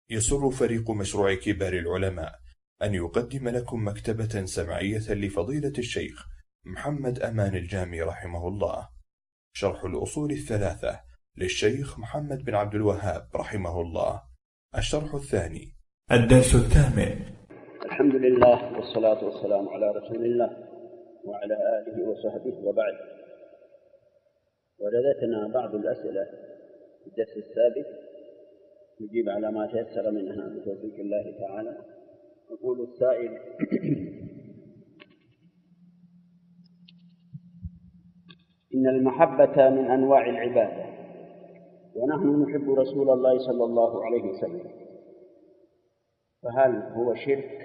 يسر فريق مشروع كبار العلماء أن يقدم لكم مكتبة سمعية لفضيلة الشيخ محمد أمان الجامي رحمه الله، شرح الأصول الثلاثة للشيخ محمد بن عبد الوهاب رحمه الله، الشرح الثاني، الدرس الثامن. الحمد لله والصلاة والسلام على رسول الله وعلى آله وصحبه وبعد. وردتنا بعض الأسئلة في الدرس السابق نجيب على ما تيسر منها بتوفيق الله تعالى. يقول السائل: إن المحبة من أنواع العبادة، ونحن نحب رسول الله صلى الله عليه وسلم، فهل هو شرك؟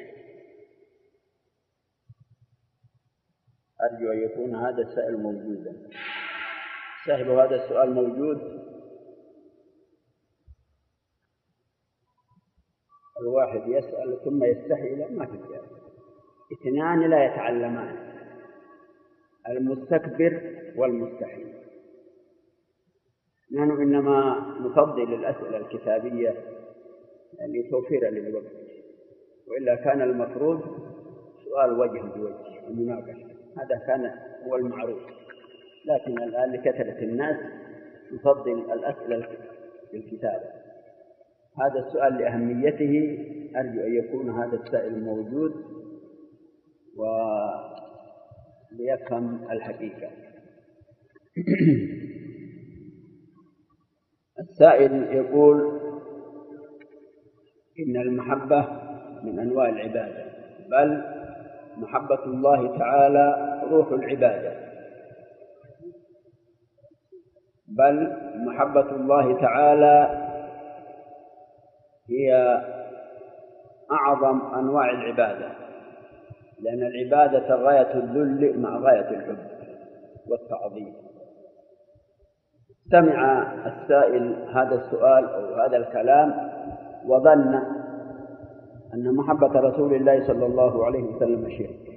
أرجو أن يكون هذا السائل موجودا. صاحب هذا السؤال موجود. الواحد يسأل ثم يستحي، لا ما في جواب. اثنان لا يتعلمان، المستكبر والمستحي. نحن إنما نفضل الأسئلة الكتابية توفيرا للوقت، وإلا كان المفروض سؤال وجه بوجه ومناقشة، هذا كان هو المعروف. لكن الآن لكثرة الناس نفضل الأسئلة بالكتابة. هذا السؤال لأهميته أرجو أن يكون هذا السائل موجود وليفهم الحقيقة. السائل يقول: إن المحبة من أنواع العبادة، بل محبة الله تعالى روح العبادة، بل محبة الله تعالى هي أعظم أنواع العبادة، لأن العبادة غاية الذل مع غاية الحب والتعظيم. سمع السائل هذا السؤال أو هذا الكلام وظن أن محبة رسول الله صلى الله عليه وسلم شرك،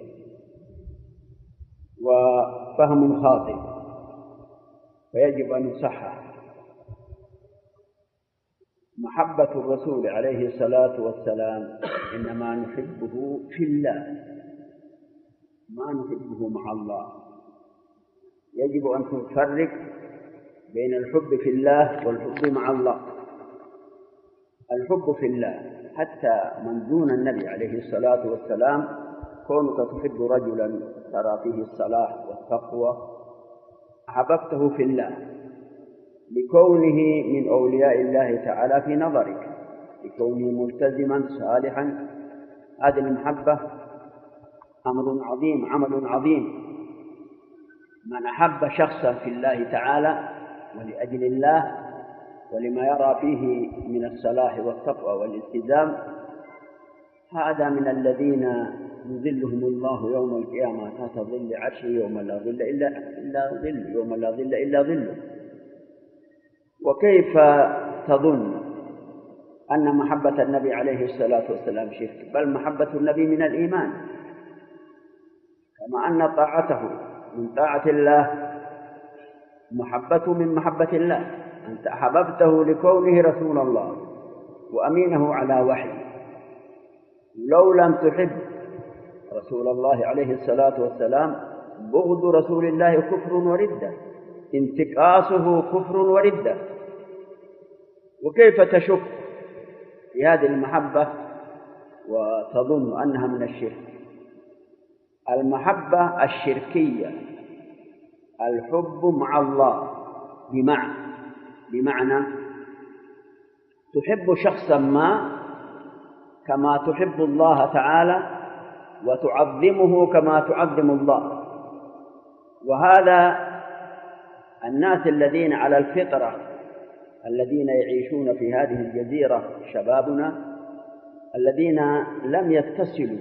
وفهم خاطئ، فيجب أن يصحح. محبة الرسول عليه الصلاة والسلام إنما نحبه في الله، ما نحبه مع الله. يجب أن تفرق بين الحب في الله والحب مع الله. الحب في الله حتى من دون النبي عليه الصلاة والسلام، كونك تحب رجلا ترى فيه الصلاح والتقوى أحببته في الله لكونه من أولياء الله تعالى في نظرك، لكونه ملتزما صالحا. هذه المحبة أمر عظيم، عمل عظيم. من أحب شخصا في الله تعالى ولأجل الله ولما يرى فيه من الصلاح والتقوى والالتزام، هذا من الذين يظلهم الله يوم القيامة تحت ظل عرشه يوم لا ظل إلا ظله، يوم لا ظل إلا ظله. وكيف تظن أن محبة النبي عليه الصلاة والسلام شرك؟ بل محبة النبي من الإيمان، كما أن طاعته من طاعة الله، محبته من محبة الله. أنت أحببته لكونه رسول الله وأمينه على وحي. لو لم تحب رسول الله عليه الصلاة والسلام، بغض رسول الله كفر وردة، انتقاصه كفر وردة. وكيف تشك في هذه المحبة وتظن أنها من الشرك؟ المحبة الشركية الحب مع الله، بمعنى تحب شخصا ما كما تحب الله تعالى، وتعظمه كما تعظم الله. وهذا الناس الذين على الفطرة، الذين يعيشون في هذه الجزيرة، شبابنا الذين لم يتصلوا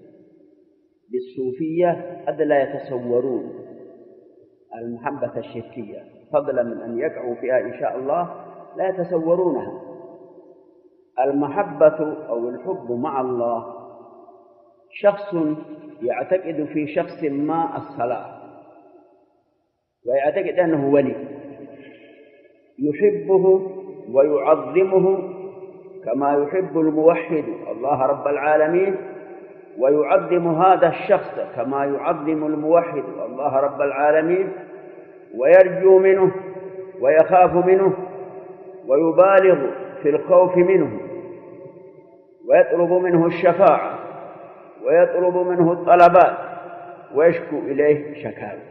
بالصوفية قد لا يتصورون المحبة الشركية، فضلا من أن يقعوا فيها إن شاء الله، لا يتصورونها. المحبة أو الحب مع الله شخص يعتقد في شخص ما الصلاح، ويعتقد أنه ولي، يحبه ويعظمه كما يحب الموحد الله رب العالمين ويعظم هذا الشخص كما يعظم الموحد الله رب العالمين، ويرجو منه ويخاف منه ويبالغ في الخوف منه، ويطلب منه الشفاعة ويطلب منه الطلبات ويشكو إليه شكاوى.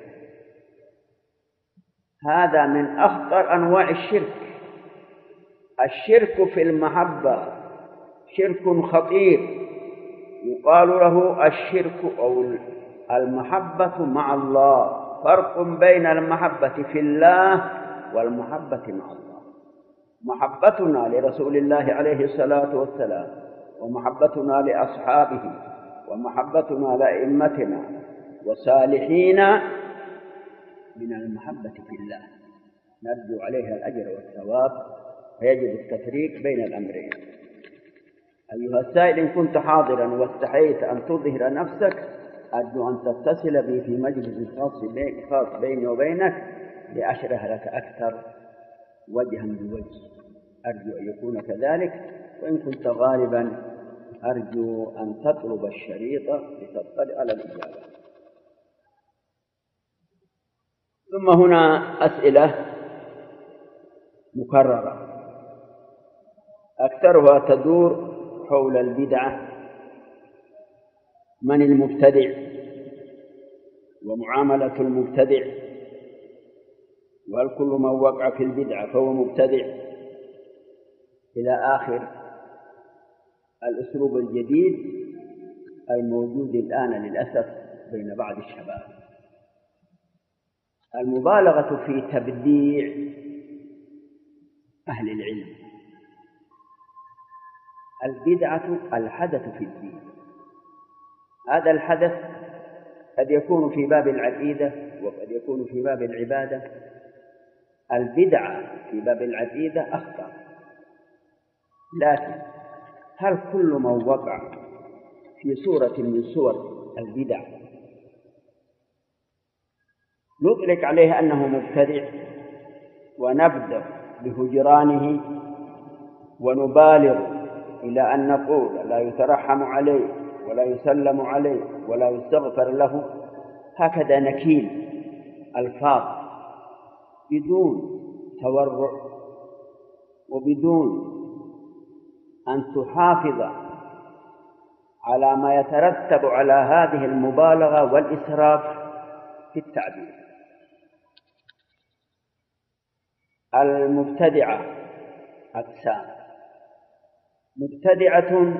هذا من أخطر أنواع الشرك. الشرك في المحبة شرك خطير، يقال له الشرك أو المحبة مع الله. فرق بين المحبة في الله والمحبة مع الله. محبتنا لرسول الله عليه الصلاة والسلام ومحبتنا لأصحابه ومحبتنا لأئمتنا وصالحين من المحبة في الله، نرجو عليها الأجر والثواب، فيجب التفريق بين الأمرين. أيها السائل، إن كنت حاضرا واستحييت أن تظهر نفسك أرجو أن تتصل بي في مجلس خاص بيني وبينك لأشرح لك أكثر وجها بوجه. أرجو أن يكون كذلك. وإن كنت غالبا أرجو أن تطلب الشريط لتطلع على الإجابة. ثم هنا أسئلة مكررة أكثرها تدور حول البدعة: من المبتدع، ومعاملة المبتدع، وهل كل من وقع في البدعة فهو مبتدع، إلى آخر الأسلوب الجديد الموجود الآن للأسف بين بعض الشباب، المبالغة في تبديع أهل العلم. البدعة الحدث في الدين. هذا الحدث قد يكون في باب العقيدة وقد يكون في باب العبادة. البدعة في باب العقيدة أخطر، لكن هل كل من وقع في صورة من صور البدع نطلق عليه أنه مبتدع ونبدأ بهجرانه ونبالغ إلى أن نقول لا يترحم عليه ولا يسلم عليه ولا يستغفر له؟ هكذا نكيل ألفاظ بدون تورع وبدون أن تحافظ على ما يترتب على هذه المبالغة والإسراف في التعبير. المبتدعة أقسام: مبتدعة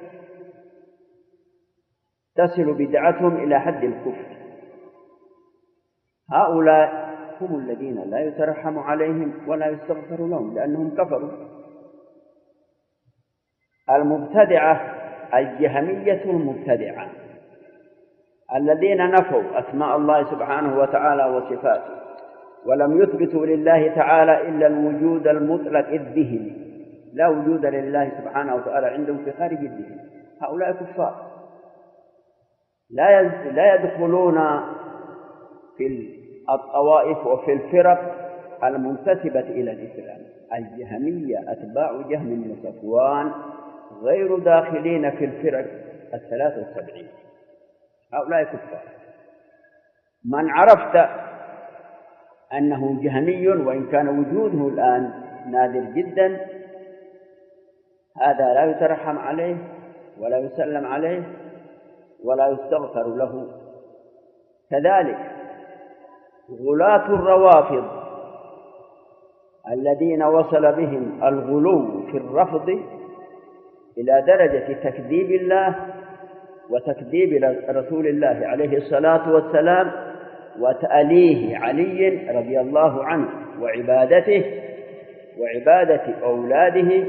تصل بدعتهم إلى حد الكفر، هؤلاء هم الذين لا يترحم عليهم ولا يستغفر لهم لأنهم كفروا. المبتدعة الجهمية المبتدعة الذين نفوا أسماء الله سبحانه وتعالى وصفاته ولم يثبتوا لله تعالى إلا الوجود المطلق الذهني، لا وجود لله سبحانه وتعالى عندهم في خارج الذهن. هؤلاء كفار لا يدخلون في الطوائف وفي الفرق المنتسبة إلى الإسلام. الجهمية أتباع جهم بن صفوان غير داخلين في الفرق 73، هؤلاء كفار. من عرفت أنه جهمي وإن كان وجوده الآن نادر جدا، هذا لا يترحم عليه ولا يسلم عليه ولا يستغفر له. كذلك غلاة الروافض الذين وصل بهم الغلو في الرفض إلى درجة تكذيب الله وتكذيب رسول الله عليه الصلاة والسلام وتأليه علي رضي الله عنه وعبادته وعبادة أولاده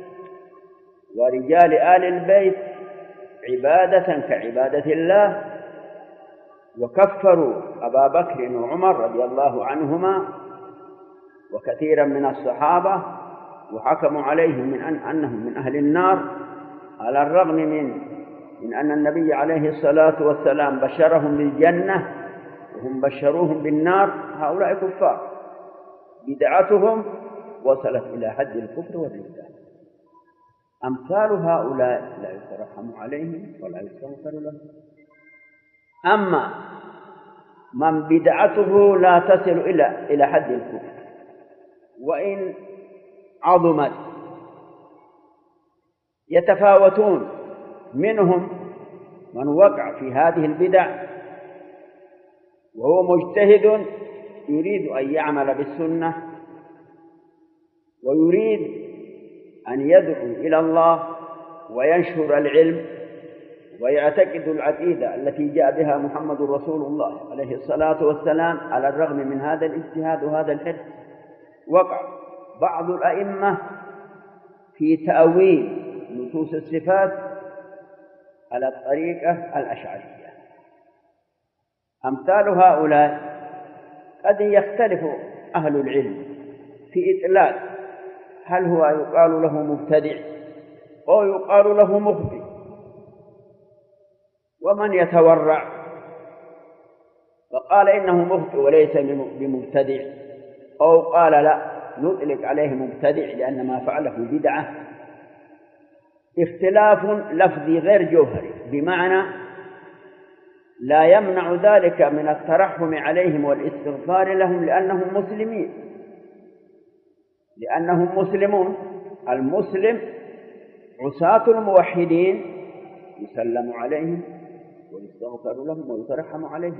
ورجال آل البيت عبادة كعبادة الله، وكفروا أبا بكر وعمر رضي الله عنهما وكثيرا من الصحابة وحكموا عليهم من أنهم من أهل النار، على الرغم من أن النبي عليه الصلاة والسلام بشرهم بالجنة وهم بشروهم بالنار. هؤلاء كفار، بدعتهم وصلت إلى حد الكفر والردة. أمثال هؤلاء لا يترحم عليهم ولا يستغفر لهم. أما من بدعته لا تصل إلى حد الكفر وإن عظمت، يتفاوتون، منهم من وقع في هذه البدع وهو مجتهد يريد أن يعمل بالسنة ويريد أن يدعو إلى الله وينشر العلم ويعتقد العقيدة التي جاء بها محمد رسول الله عليه الصلاة والسلام على الرغم من هذا الاجتهاد وهذا الحرص. وقع بعض الأئمة في تأويل نصوص الصفات على الطريقة الأشعرية. أمثال هؤلاء قد يختلف أهل العلم في إطلاق هل هو يقال له مبتدع أو يقال له مخطئ، ومن يتورع فقال إنه مخطئ وليس بمبتدع، أو قال لا نطلق عليه مبتدع لأن ما فعله بدعة. اختلاف لفظي غير جوهري، بمعنى لا يمنع ذلك من الترحم عليهم والاستغفار لهم لأنهم مسلمون. المسلم عصاة الموحدين يسلم عليهم ويستغفر لهم ويترحم عليهم.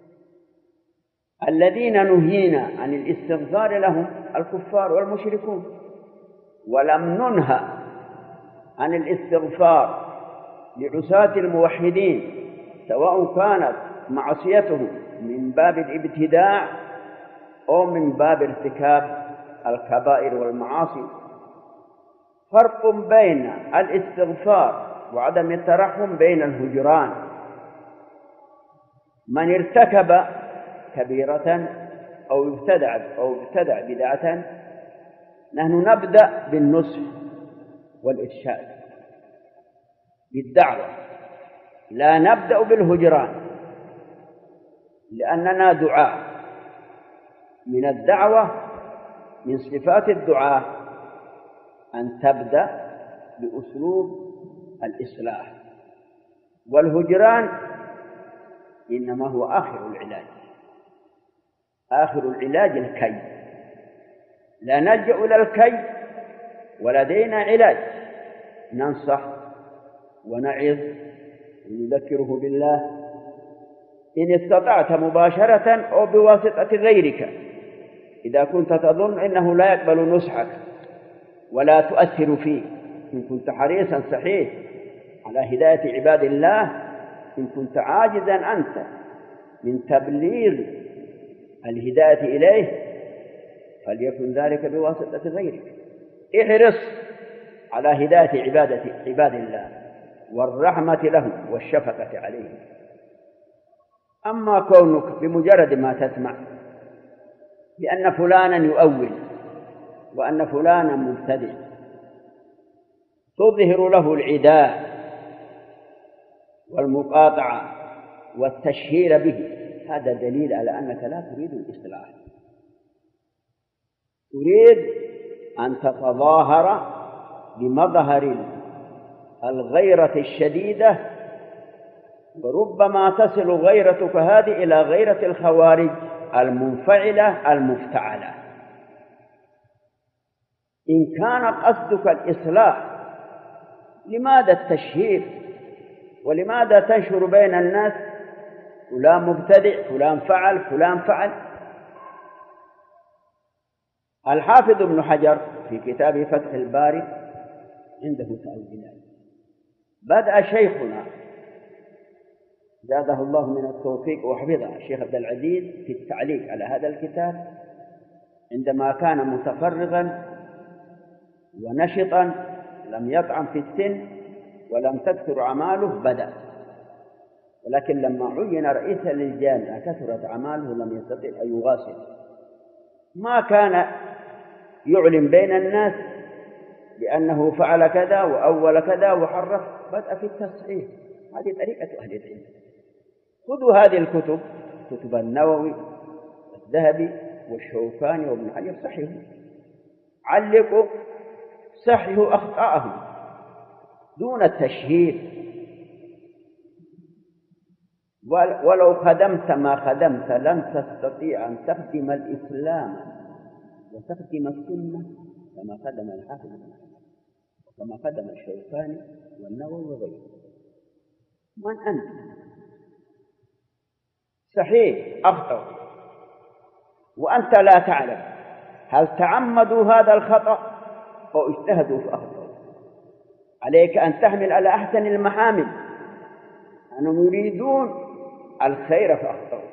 الذين نهينا عن الاستغفار لهم الكفار والمشركون، ولم ننهى عن الاستغفار لعصاة الموحدين سواء كانت معصيتهم من باب الابتداع أو من باب ارتكاب الكبائر والمعاصي. فرق بين الاستغفار وعدم الترحم بين الهجران. من ارتكب كبيرة أو ابتدع بدعة نحن نبدأ بالنصح والإرشاد بالدعوة، لا نبدأ بالهجران، لأننا دعاء. من الدعوة من صفات الدعاء أن تبدأ بأسلوب الإصلاح، والهجران إنما هو آخر العلاج الكي. لا نلجأ إلى الكي ولدينا علاج، ننصح ونعظ ونذكره بالله إن استطعت مباشرة أو بواسطة غيرك، إذا كنت تظن إنه لا يقبل نصحك ولا تؤثر فيه. إن كنت حريصا صحيح على هداية عباد الله، إن كنت عاجزا أنت من تبليغ الهداية إليه فليكن ذلك بواسطة غيرك. احرص على هداية عباد الله والرحمة لهم والشفقة عليهم. أما كونك بمجرد ما تسمع بأن فلانا يؤول وأن فلانا مبتدع تظهر له العداء والمقاطعة والتشهير به، هذا دليل على أنك لا تريد الإصلاح، تريد أن تتظاهر بمظهر الغيرة الشديدة، وربما تصل غيرتك هذه إلى غيرة الخوارج المنفعلة المفتعلة. إن كان قصدك الإصلاح لماذا التشهير؟ ولماذا تنشر بين الناس فلان مبتدع، فلان فعل؟ الحافظ ابن حجر في كتاب فتح الباري عنده تأويلات. بدأ شيخنا زاده الله من التوفيق وحفظه الشيخ عبد العزيز في التعليق على هذا الكتاب عندما كان متفرغا ونشطا لم يطعم في السن ولم تكثر أعماله بدأ، ولكن لما عين رئيسا للجامعة كثرت أعماله لم يستطع أن يواصل. ما كان يعلن بين الناس بأنه فعل كذا وأول كذا وحرف، بدأ في التصحيح. هذه طريقة أهل العلم. خذوا هذه الكتب، كتب النووي والذهبي والشوكاني وابن حجر، صحيحوا، علقوا، صححوا أخطاءهم، دون التشهير. ولو خدمت ما خدمت لن تستطيع أن تخدم الإسلام وتخدم السنة كما خدم الحافظ وكما خدم الشوكاني والنووي وغيره. من أنت؟ صحيح أخطأ وأنت لا تعلم هل تعمدوا هذا الخطأ أو اجتهدوا فأخطأوا. عليك أن تحمل على أحسن المحامل أنهم يريدون الخير فأخطأوا.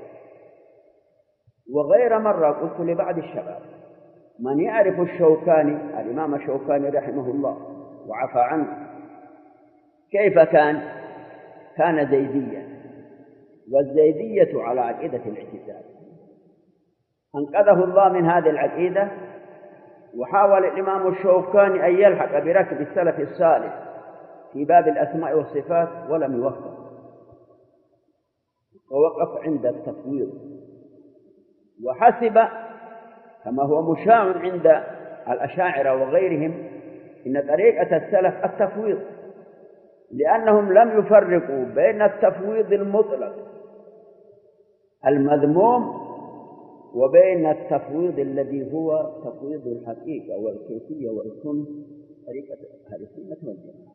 وغير مرة قلت لبعض الشباب من يعرف الشوكاني، الإمام الشوكاني رحمه الله وعفى عنه، كيف كان؟ كان زيديا، والزيدية على عقيدة الاعتزال. أنقذه الله من هذه العقيدة، وحاول الإمام الشوكاني أن يلحق بركب السلف الصالح في باب الأسماء والصفات ولم يوفق، ووقف عند التفويض، وحسب كما هو مشاع عند الأشاعرة وغيرهم إن طريقة السلف التفويض، لأنهم لم يفرقوا بين التفويض المطلق المذموم وبين التفويض الذي هو تفويض الحقيقة والكيفية والكن، طريقة أهل السنة والجماعة.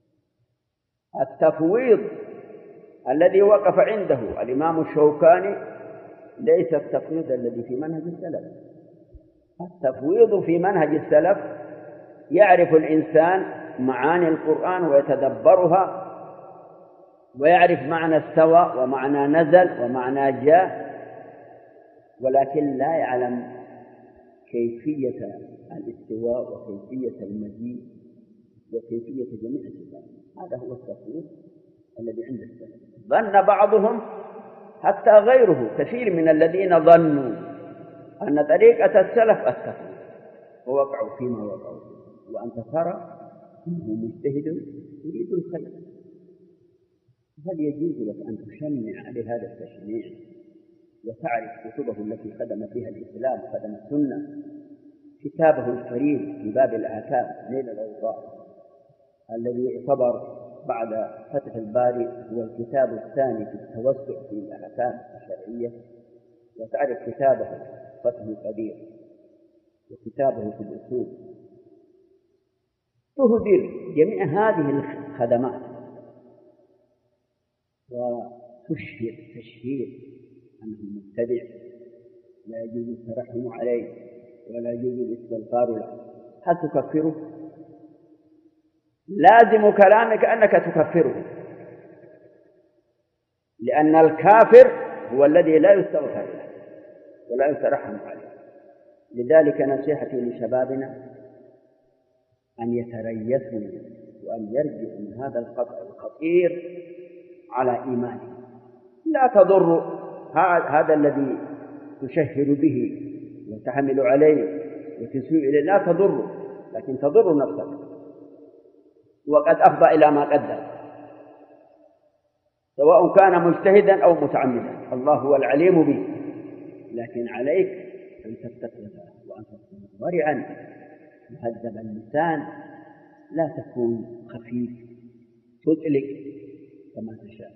التفويض الذي وقف عنده الإمام الشوكاني ليس التفويض الذي في منهج السلف. التفويض في منهج السلف يعرف الإنسان معاني القرآن ويتدبرها ويعرف معنى استوى ومعنى نزل ومعنى جاء، ولكن لا يعلم كيفية الاستواء وكيفية المجيء وكيفية جميع الصفات. هذا هو التفويض الذي عند السلف. ظن بعضهم حتى غيره كثير من الذين ظنوا أن طريقة السلف التفويض ووقعوا فيما وقعوا، وأنت ترى أنه مجتهد يريد الخير، هل يجوز لك أن تشنع عليه هذا التشنيع وتعرف كتبه التي خدم فيها الإسلام خدم السنة؟ كتابه الفريد في باب الآثام نيل الأوطار الذي يعتبر بعد فتح الباري هو الكتاب الثاني في التوسع في الأحكام الشرعية، وتعرف كتابه فتح القدير وكتابه في الأصول، تهدر جميع هذه الخدمات وتشهر تشهير أنه مبتدع لا يجوز الترحم عليه ولا يجوز الاستغفار له. هل تكفره؟ لازم كلامك أنك تكفره، لأن الكافر هو الذي لا يستغفر له ولا يترحم عليه. لذلك نصيحتي لشبابنا أن يتريثوا وأن يرجعوا من هذا الخطأ الخطير على إيمانه. لا تضر هذا الذي تشهر به وتحمل عليه وتسوء إليه، لا تضر، لكن تضر نفسك وقد أفضى إلى ما قدر، سواء كان مجتهدا أو متعمدا. الله هو العليم به، لكن عليك أن تتقي الله وأن تكون ورعا مهذب اللسان، لا تكون خفيف تطلق كما تشاء.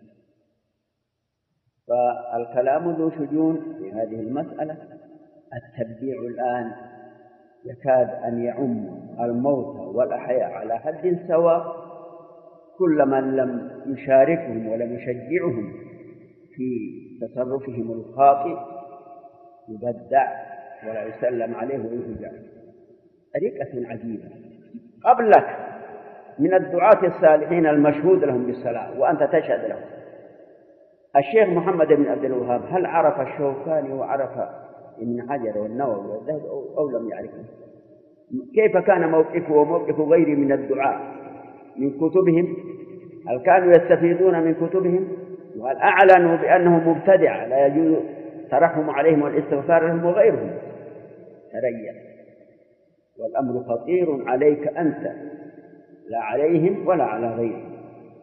فالكلام ذو شجون في هذه المسألة. التبديع الآن يكاد أن يعم الموتى والأحياء على حد سواء، كل من لم يشاركهم ولم يشجعهم في تصرفهم الخاطئ يبدع ولا يسلم عليه ويهجع. طريقة عجيبة. قبلك من الدعاة الصالحين المشهود لهم بالصلاة وأنت تشهد لهم الشيخ محمد بن عبد الوهاب، هل عرف الشوكاني وعرف ابن حجر والنووي والذهبي أو لم يعرفه؟ كيف كان موقفه وموقف غيره من الدعاء من كتبهم؟ هل كانوا يستفيدون من كتبهم؟ وهل أعلنوا بأنهم مبتدع لا يجوز الترحم عليهم والاستغفار لهم وغيرهم؟ تريث، والأمر خطير عليك أنت لا عليهم ولا على غيرهم.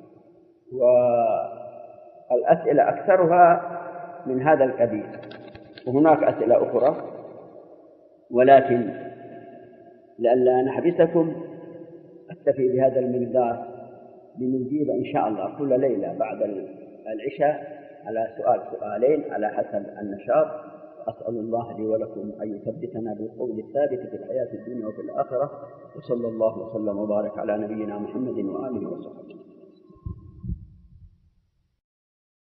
والأسئلة أكثرها من هذا القبيل، وهناك أسئلة أخرى، ولكن لئلا نحبسكم أكتفي بهذا المقدار لنجيب إن شاء الله كل ليلة بعد العشاء على سؤالين على حسب النشاط. أسأل الله لي ولكم أن يثبتنا بالقول الثابت في الحياة الدنيا وفي الآخرة، وصلى الله وسلم وبارك على نبينا محمد وآله وصحبه.